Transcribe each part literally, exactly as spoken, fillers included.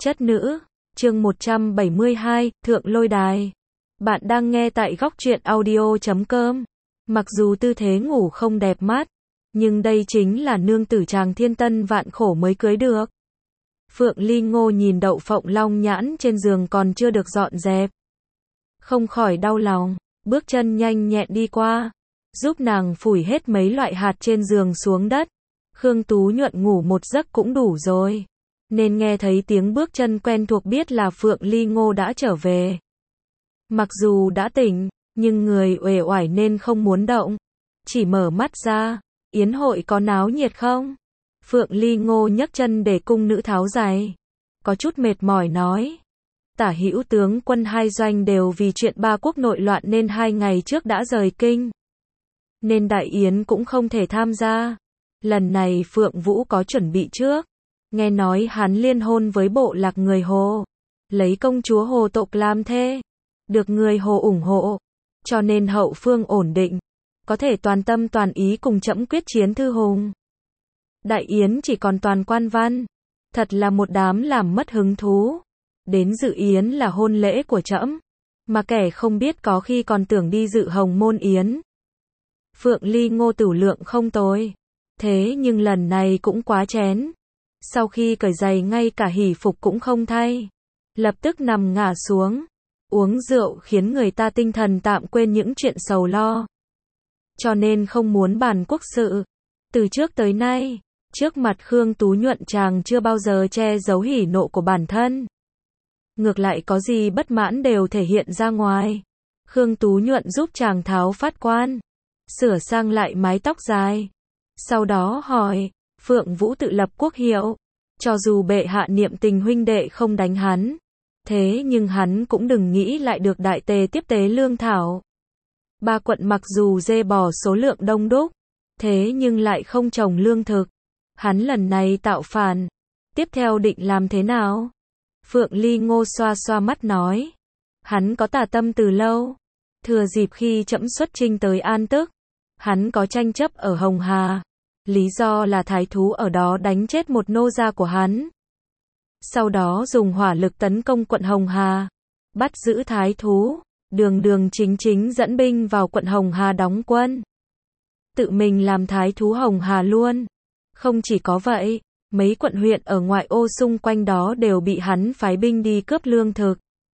Chất nữ, chương một trăm bảy mươi hai, Thượng Lôi Đài. Bạn đang nghe tại góc truyện audio chấm com. Mặc dù tư thế ngủ không đẹp mắt, nhưng đây chính là nương tử chàng thiên tân vạn khổ mới cưới được. Phượng Ly Ngô nhìn đậu phộng long nhãn trên giường còn chưa được dọn dẹp, không khỏi đau lòng, bước chân nhanh nhẹn đi qua, giúp nàng phủi hết mấy loại hạt trên giường xuống đất. Khương Tú Nhuận ngủ một giấc cũng đủ rồi, nên nghe thấy tiếng bước chân quen thuộc biết là Phượng Ly Ngô đã trở về. Mặc dù đã tỉnh, nhưng người uể oải nên không muốn động, chỉ mở mắt ra, yến hội có náo nhiệt không? Phượng Ly Ngô nhấc chân để cung nữ tháo giày, có chút mệt mỏi nói. Tả hữu tướng quân hai doanh đều vì chuyện ba quốc nội loạn nên hai ngày trước đã rời kinh, nên đại yến cũng không thể tham gia. Lần này Phượng Vũ có chuẩn bị trước, nghe nói hắn liên hôn với bộ lạc người Hồ, lấy công chúa Hồ tộc làm thê, được người Hồ ủng hộ, cho nên hậu phương ổn định, có thể toàn tâm toàn ý cùng trẫm quyết chiến Thư Hùng. Đại yến chỉ còn toàn quan văn, thật là một đám làm mất hứng thú. Đến dự yến là hôn lễ của trẫm, mà kẻ không biết có khi còn tưởng đi dự hồng môn yến. Phượng Ly Ngô tửu lượng không tồi, thế nhưng lần này cũng quá chén. Sau khi cởi giày ngay cả hỷ phục cũng không thay, lập tức nằm ngả xuống. Uống rượu khiến người ta tinh thần tạm quên những chuyện sầu lo, cho nên không muốn bàn quốc sự. Từ trước tới nay, trước mặt Khương Tú Nhuận chàng chưa bao giờ che giấu hỉ nộ của bản thân, ngược lại có gì bất mãn đều thể hiện ra ngoài. Khương Tú Nhuận giúp chàng tháo phát quan, sửa sang lại mái tóc dài, sau đó hỏi, Phượng Vũ tự lập quốc hiệu, cho dù bệ hạ niệm tình huynh đệ không đánh hắn, thế nhưng hắn cũng đừng nghĩ lại được đại tề tiếp tế lương thảo. Ba quận mặc dù dê bò số lượng đông đúc, thế nhưng lại không trồng lương thực. Hắn lần này tạo phản, tiếp theo định làm thế nào? Phượng Ly Ngô xoa xoa mắt nói, hắn có tà tâm từ lâu, thừa dịp khi trẫm xuất chinh tới An Tức, hắn có tranh chấp ở Hồng Hà, lý do là thái thú ở đó đánh chết một nô gia của hắn. Sau đó dùng hỏa lực tấn công quận Hồng Hà, bắt giữ thái thú, đường đường chính chính dẫn binh vào quận Hồng Hà đóng quân, tự mình làm thái thú Hồng Hà luôn. Không chỉ có vậy, mấy quận huyện ở ngoại ô xung quanh đó đều bị hắn phái binh đi cướp lương thực.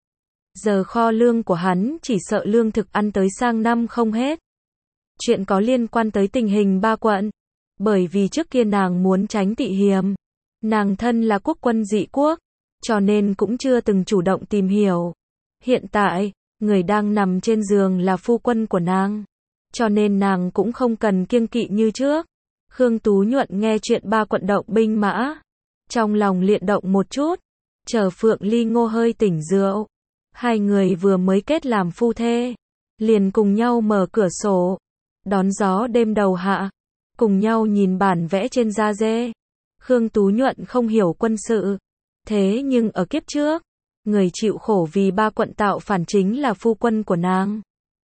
Giờ kho lương của hắn chỉ sợ lương thực ăn tới sang năm không hết. Chuyện có liên quan tới tình hình ba quận, bởi vì trước kia nàng muốn tránh tị hiềm, nàng thân là quốc quân dị quốc, cho nên cũng chưa từng chủ động tìm hiểu. Hiện tại, người đang nằm trên giường là phu quân của nàng, cho nên nàng cũng không cần kiêng kỵ như trước. Khương Tú Nhuận nghe chuyện ba quận động binh mã, trong lòng liện động một chút, chờ Phượng Ly Ngô hơi tỉnh rượu. Hai người vừa mới kết làm phu thê, liền cùng nhau mở cửa sổ, đón gió đêm đầu hạ, cùng nhau nhìn bản vẽ trên da dê. Khương Tú Nhuận không hiểu quân sự, thế nhưng ở kiếp trước, người chịu khổ vì ba quận tạo phản chính là phu quân của nàng.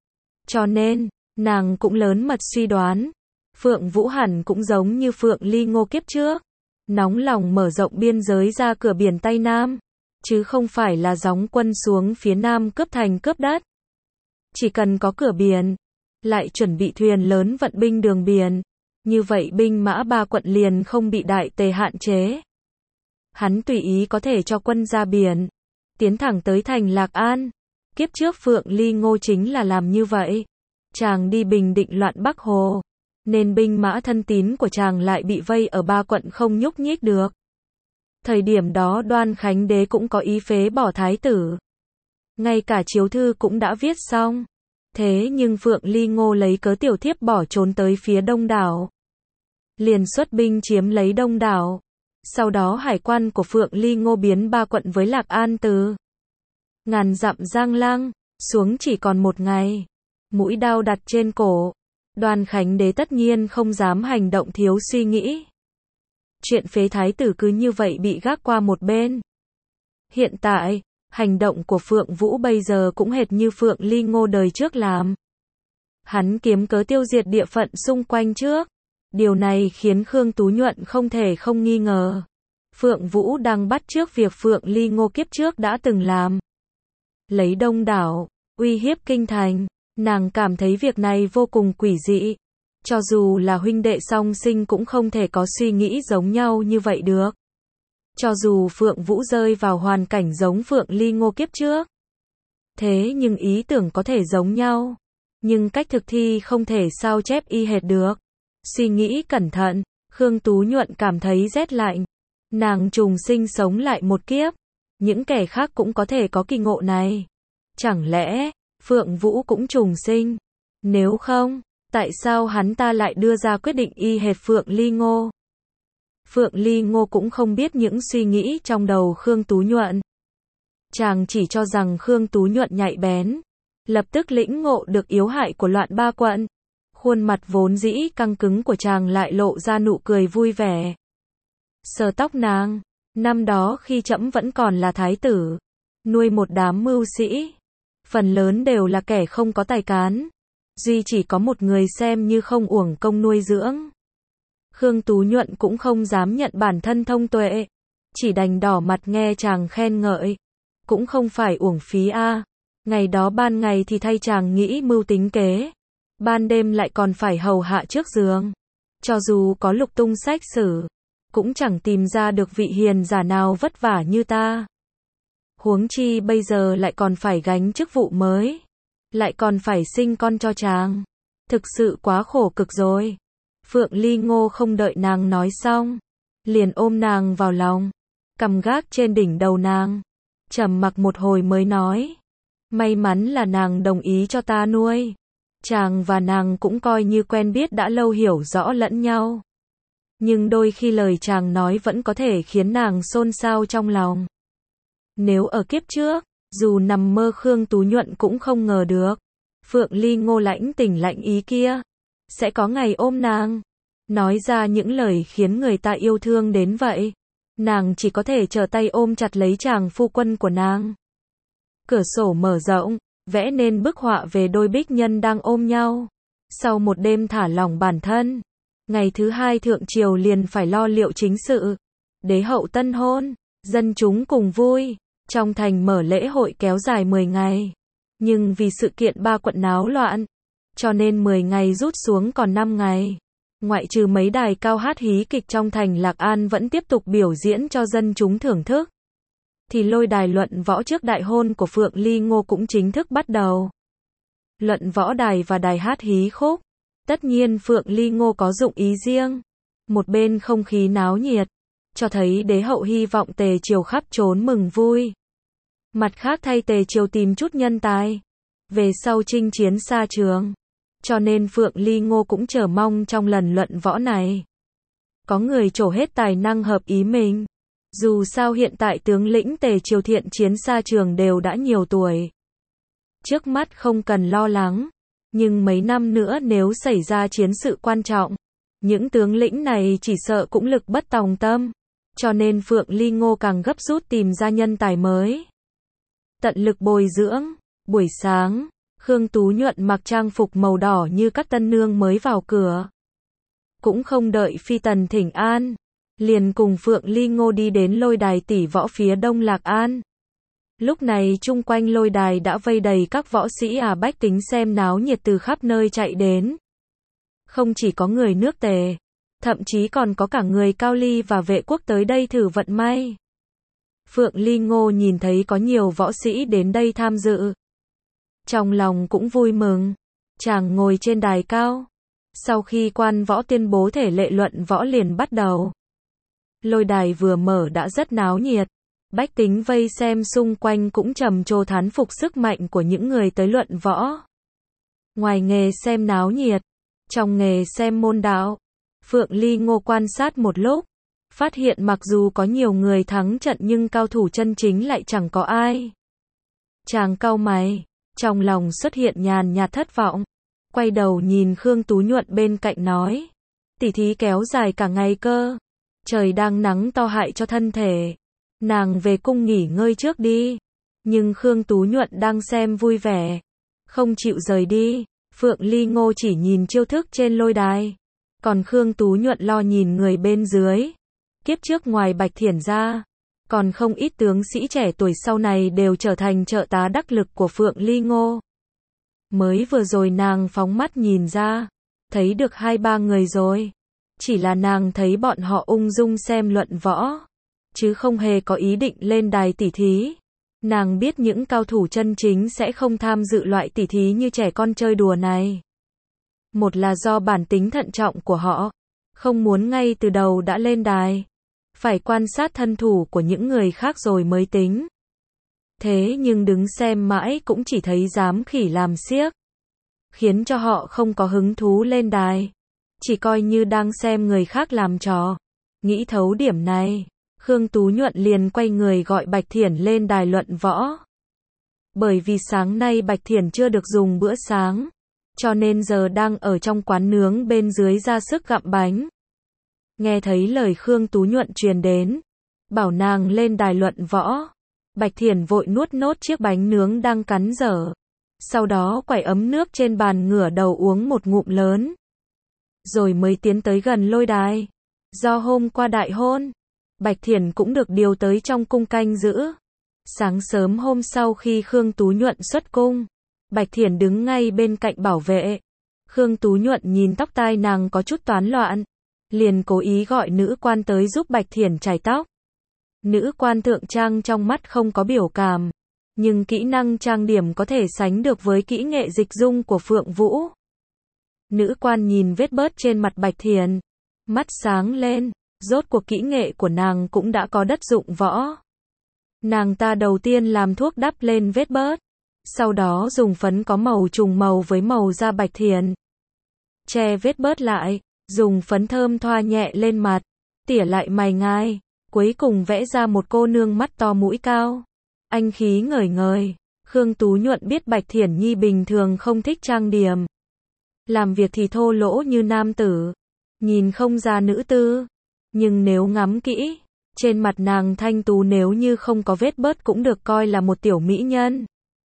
Cho nên, nàng cũng lớn mật suy đoán, Phượng Vũ hẳn cũng giống như Phượng Ly Ngô kiếp trước, nóng lòng mở rộng biên giới ra cửa biển Tây Nam, chứ không phải là gióng quân xuống phía Nam cướp thành cướp đất. Chỉ cần có cửa biển, lại chuẩn bị thuyền lớn vận binh đường biển, như vậy binh mã ba quận liền không bị đại tề hạn chế. Hắn tùy ý có thể cho quân ra biển, tiến thẳng tới thành Lạc An. Kiếp trước Phượng Ly Ngô chính là làm như vậy. Chàng đi bình định loạn Bắc Hồ, nên binh mã thân tín của chàng lại bị vây ở ba quận không nhúc nhích được. Thời điểm đó Đoan Khánh Đế cũng có ý phế bỏ thái tử, ngay cả chiếu thư cũng đã viết xong. Thế nhưng Phượng Ly Ngô lấy cớ tiểu thiếp bỏ trốn tới phía Đông đảo, liền xuất binh chiếm lấy Đông đảo. Sau đó hải quan của Phượng Ly Ngô biến ba quận với Lạc An từ ngàn dặm giang lăng xuống chỉ còn một ngày. Mũi đao đặt trên cổ, Đoan Khánh Đế tất nhiên không dám hành động thiếu suy nghĩ. Chuyện phế thái tử cứ như vậy bị gác qua một bên. Hiện tại, hành động của Phượng Vũ bây giờ cũng hệt như Phượng Ly Ngô đời trước làm. Hắn kiếm cớ tiêu diệt địa phận xung quanh trước. Điều này khiến Khương Tú Nhuận không thể không nghi ngờ. Phượng Vũ đang bắt chước việc Phượng Ly Ngô kiếp trước đã từng làm. Lấy đông đảo, uy hiếp kinh thành, nàng cảm thấy việc này vô cùng quỷ dị. Cho dù là huynh đệ song sinh cũng không thể có suy nghĩ giống nhau như vậy được. Cho dù Phượng Vũ rơi vào hoàn cảnh giống Phượng Ly Ngô kiếp trước. Thế nhưng ý tưởng có thể giống nhau. Nhưng cách thực thi không thể sao chép y hệt được. Suy nghĩ cẩn thận, Khương Tú Nhuận cảm thấy rét lạnh. Nàng trùng sinh sống lại một kiếp. Những kẻ khác cũng có thể có kỳ ngộ này. Chẳng lẽ, Phượng Vũ cũng trùng sinh? Nếu không, tại sao hắn ta lại đưa ra quyết định y hệt Phượng Ly Ngô? Phượng Ly Ngô cũng không biết những suy nghĩ trong đầu Khương Tú Nhuận. Chàng chỉ cho rằng Khương Tú Nhuận nhạy bén. Lập tức lĩnh ngộ được yếu hại của loạn ba quận. Khuôn mặt vốn dĩ căng cứng của chàng lại lộ ra nụ cười vui vẻ. Sờ tóc nàng, năm đó khi trẫm vẫn còn là thái tử, nuôi một đám mưu sĩ, phần lớn đều là kẻ không có tài cán, duy chỉ có một người xem như không uổng công nuôi dưỡng. Khương Tú Nhuận cũng không dám nhận bản thân thông tuệ, chỉ đành đỏ mặt nghe chàng khen ngợi, cũng không phải uổng phí a. Ngày đó ban ngày thì thay chàng nghĩ mưu tính kế, ban đêm lại còn phải hầu hạ trước giường. Cho dù có lục tung sách sử, cũng chẳng tìm ra được vị hiền giả nào vất vả như ta. Huống chi bây giờ lại còn phải gánh chức vụ mới, lại còn phải sinh con cho chàng. Thực sự quá khổ cực rồi. Phượng Ly Ngô không đợi nàng nói xong, liền ôm nàng vào lòng, cầm gác trên đỉnh đầu nàng, trầm mặc một hồi mới nói. May mắn là nàng đồng ý cho ta nuôi. Chàng và nàng cũng coi như quen biết đã lâu, hiểu rõ lẫn nhau. Nhưng đôi khi lời chàng nói vẫn có thể khiến nàng xôn xao trong lòng. Nếu ở kiếp trước, dù nằm mơ Khương Tú Nhuận cũng không ngờ được, Phượng Ly Ngô lãnh tình lãnh ý kia sẽ có ngày ôm nàng, nói ra những lời khiến người ta yêu thương đến vậy. Nàng chỉ có thể trở tay ôm chặt lấy chàng phu quân của nàng. Cửa sổ mở rộng, vẽ nên bức họa về đôi bích nhân đang ôm nhau. Sau một đêm thả lỏng bản thân, ngày thứ hai thượng triều liền phải lo liệu chính sự. Đế hậu tân hôn, dân chúng cùng vui. Trong thành mở lễ hội kéo dài mười ngày. Nhưng vì sự kiện ba quận náo loạn, cho nên mười ngày rút xuống còn năm ngày. Ngoại trừ mấy đài cao hát hí kịch trong thành Lạc An vẫn tiếp tục biểu diễn cho dân chúng thưởng thức, thì lôi đài luận võ trước đại hôn của Phượng Ly Ngô cũng chính thức bắt đầu. Luận võ đài và đài hát hí khúc, tất nhiên Phượng Ly Ngô có dụng ý riêng. Một bên không khí náo nhiệt, cho thấy đế hậu hy vọng tề triều khắp trốn mừng vui. Mặt khác thay tề triều tìm chút nhân tài, về sau chinh chiến xa trường. Cho nên Phượng Ly Ngô cũng chờ mong trong lần luận võ này có người trổ hết tài năng hợp ý mình. Dù sao hiện tại tướng lĩnh tề triều thiện chiến xa trường đều đã nhiều tuổi. Trước mắt không cần lo lắng, nhưng mấy năm nữa nếu xảy ra chiến sự quan trọng, những tướng lĩnh này chỉ sợ cũng lực bất tòng tâm. Cho nên Phượng Ly Ngô càng gấp rút tìm ra nhân tài mới, tận lực bồi dưỡng. Buổi sáng, Khương Tú Nhuận mặc trang phục màu đỏ như các tân nương mới vào cửa. Cũng không đợi phi tần thỉnh an, liền cùng Phượng Ly Ngô đi đến lôi đài tỷ võ phía đông Lạc An. Lúc này chung quanh lôi đài đã vây đầy các võ sĩ à bách tính xem náo nhiệt từ khắp nơi chạy đến. Không chỉ có người nước Tề, thậm chí còn có cả người Cao Ly và vệ quốc tới đây thử vận may. Phượng Ly Ngô nhìn thấy có nhiều võ sĩ đến đây tham dự, trong lòng cũng vui mừng. Chàng ngồi trên đài cao. Sau khi quan võ tuyên bố thể lệ luận võ liền bắt đầu. Lôi đài vừa mở đã rất náo nhiệt. Bách tính vây xem xung quanh cũng trầm trồ thán phục sức mạnh của những người tới luận võ. Ngoài nghề xem náo nhiệt, trong nghề xem môn đạo, Phượng Ly Ngô quan sát một lúc, phát hiện mặc dù có nhiều người thắng trận nhưng cao thủ chân chính lại chẳng có ai. Chàng cau mày, trong lòng xuất hiện nhàn nhạt thất vọng, quay đầu nhìn Khương Tú Nhuận bên cạnh nói, tỉ thí kéo dài cả ngày cơ, trời đang nắng to hại cho thân thể, nàng về cung nghỉ ngơi trước đi. Nhưng Khương Tú Nhuận đang xem vui vẻ, không chịu rời đi. Phượng Ly Ngô chỉ nhìn chiêu thức trên lôi đài, còn Khương Tú Nhuận lo nhìn người bên dưới. Kiếp trước ngoài Bạch Thiển ra, còn không ít tướng sĩ trẻ tuổi sau này đều trở thành trợ tá đắc lực của Phượng Ly Ngô. Mới vừa rồi nàng phóng mắt nhìn ra, thấy được hai ba người rồi. Chỉ là nàng thấy bọn họ ung dung xem luận võ, chứ không hề có ý định lên đài tỉ thí. Nàng biết những cao thủ chân chính sẽ không tham dự loại tỉ thí như trẻ con chơi đùa này. Một là do bản tính thận trọng của họ, không muốn ngay từ đầu đã lên đài. Phải quan sát thân thủ của những người khác rồi mới tính. Thế nhưng đứng xem mãi cũng chỉ thấy dám khỉ làm xiếc, khiến cho họ không có hứng thú lên đài. Chỉ coi như đang xem người khác làm trò. Nghĩ thấu điểm này, Khương Tú Nhuận liền quay người gọi Bạch Thiển lên đài luận võ. Bởi vì sáng nay Bạch Thiển chưa được dùng bữa sáng, cho nên giờ đang ở trong quán nướng bên dưới ra sức gặm bánh. Nghe thấy lời Khương Tú Nhuận truyền đến, bảo nàng lên đài luận võ, Bạch Thiển vội nuốt nốt chiếc bánh nướng đang cắn dở. Sau đó quẩy ấm nước trên bàn ngửa đầu uống một ngụm lớn. Rồi mới tiến tới gần lôi đài. Do hôm qua đại hôn, Bạch Thiển cũng được điều tới trong cung canh giữ. Sáng sớm hôm sau khi Khương Tú Nhuận xuất cung, Bạch Thiển đứng ngay bên cạnh bảo vệ. Khương Tú Nhuận nhìn tóc tai nàng có chút toán loạn, liền cố ý gọi nữ quan tới giúp Bạch Thiển chải tóc. Nữ quan thượng trang trong mắt không có biểu cảm, nhưng kỹ năng trang điểm có thể sánh được với kỹ nghệ dịch dung của Phượng Vũ. Nữ quan nhìn vết bớt trên mặt Bạch Thiển, mắt sáng lên, rốt cuộc kỹ nghệ của nàng cũng đã có đất dụng võ. Nàng ta đầu tiên làm thuốc đắp lên vết bớt, sau đó dùng phấn có màu trùng màu với màu da Bạch Thiển, che vết bớt lại, dùng phấn thơm thoa nhẹ lên mặt, tỉa lại mày ngai, cuối cùng vẽ ra một cô nương mắt to mũi cao, anh khí ngời ngời. Khương Tú Nhuận biết Bạch Thiển Nhi bình thường không thích trang điểm, làm việc thì thô lỗ như nam tử, nhìn không ra nữ tư, nhưng nếu ngắm kỹ, trên mặt nàng thanh tú nếu như không có vết bớt cũng được coi là một tiểu mỹ nhân.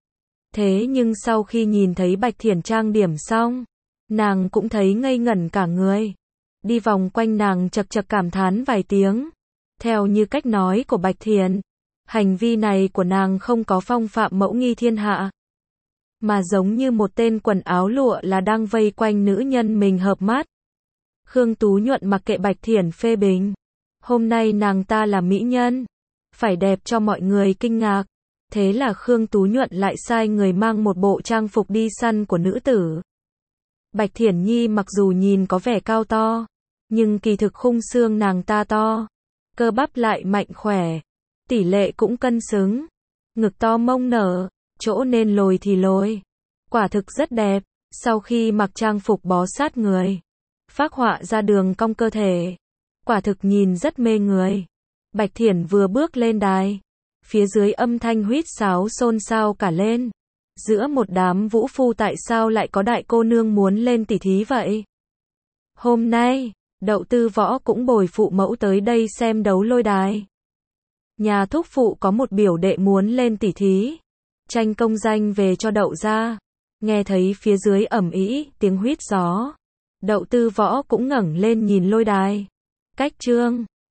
Thế nhưng sau khi nhìn thấy Bạch Thiển trang điểm xong, nàng cũng thấy ngây ngẩn cả người. Đi vòng quanh nàng chật chật cảm thán vài tiếng. Theo như cách nói của Bạch Thiển, hành vi này của nàng không có phong phạm mẫu nghi thiên hạ, mà giống như một tên quần áo lụa là đang vây quanh nữ nhân mình hợp mắt. Khương Tú Nhuận mặc kệ Bạch Thiển phê bình. Hôm nay nàng ta là mỹ nhân, phải đẹp cho mọi người kinh ngạc. Thế là Khương Tú Nhuận lại sai người mang một bộ trang phục đi săn của nữ tử. Bạch Thiển Nhi mặc dù nhìn có vẻ cao to, nhưng kỳ thực khung xương nàng ta to, cơ bắp lại mạnh khỏe, tỷ lệ cũng cân xứng, ngực to mông nở, chỗ nên lồi thì lồi, quả thực rất đẹp. Sau khi mặc trang phục bó sát người, phác họa ra đường cong cơ thể, quả thực nhìn rất mê người. Bạch Thiển vừa bước lên đài, phía dưới âm thanh huýt sáo xôn xao cả lên. Giữa một đám vũ phu tại sao lại có đại cô nương muốn lên tỉ thí vậy? Hôm nay, Đậu Tư Võ cũng bồi phụ mẫu tới đây xem đấu lôi đài. Nhà thúc phụ có một biểu đệ muốn lên tỉ thí, tranh công danh về cho Đậu gia. Nghe thấy phía dưới ầm ĩ, tiếng huýt gió, Đậu Tư Võ cũng ngẩng lên nhìn lôi đài. Cách trương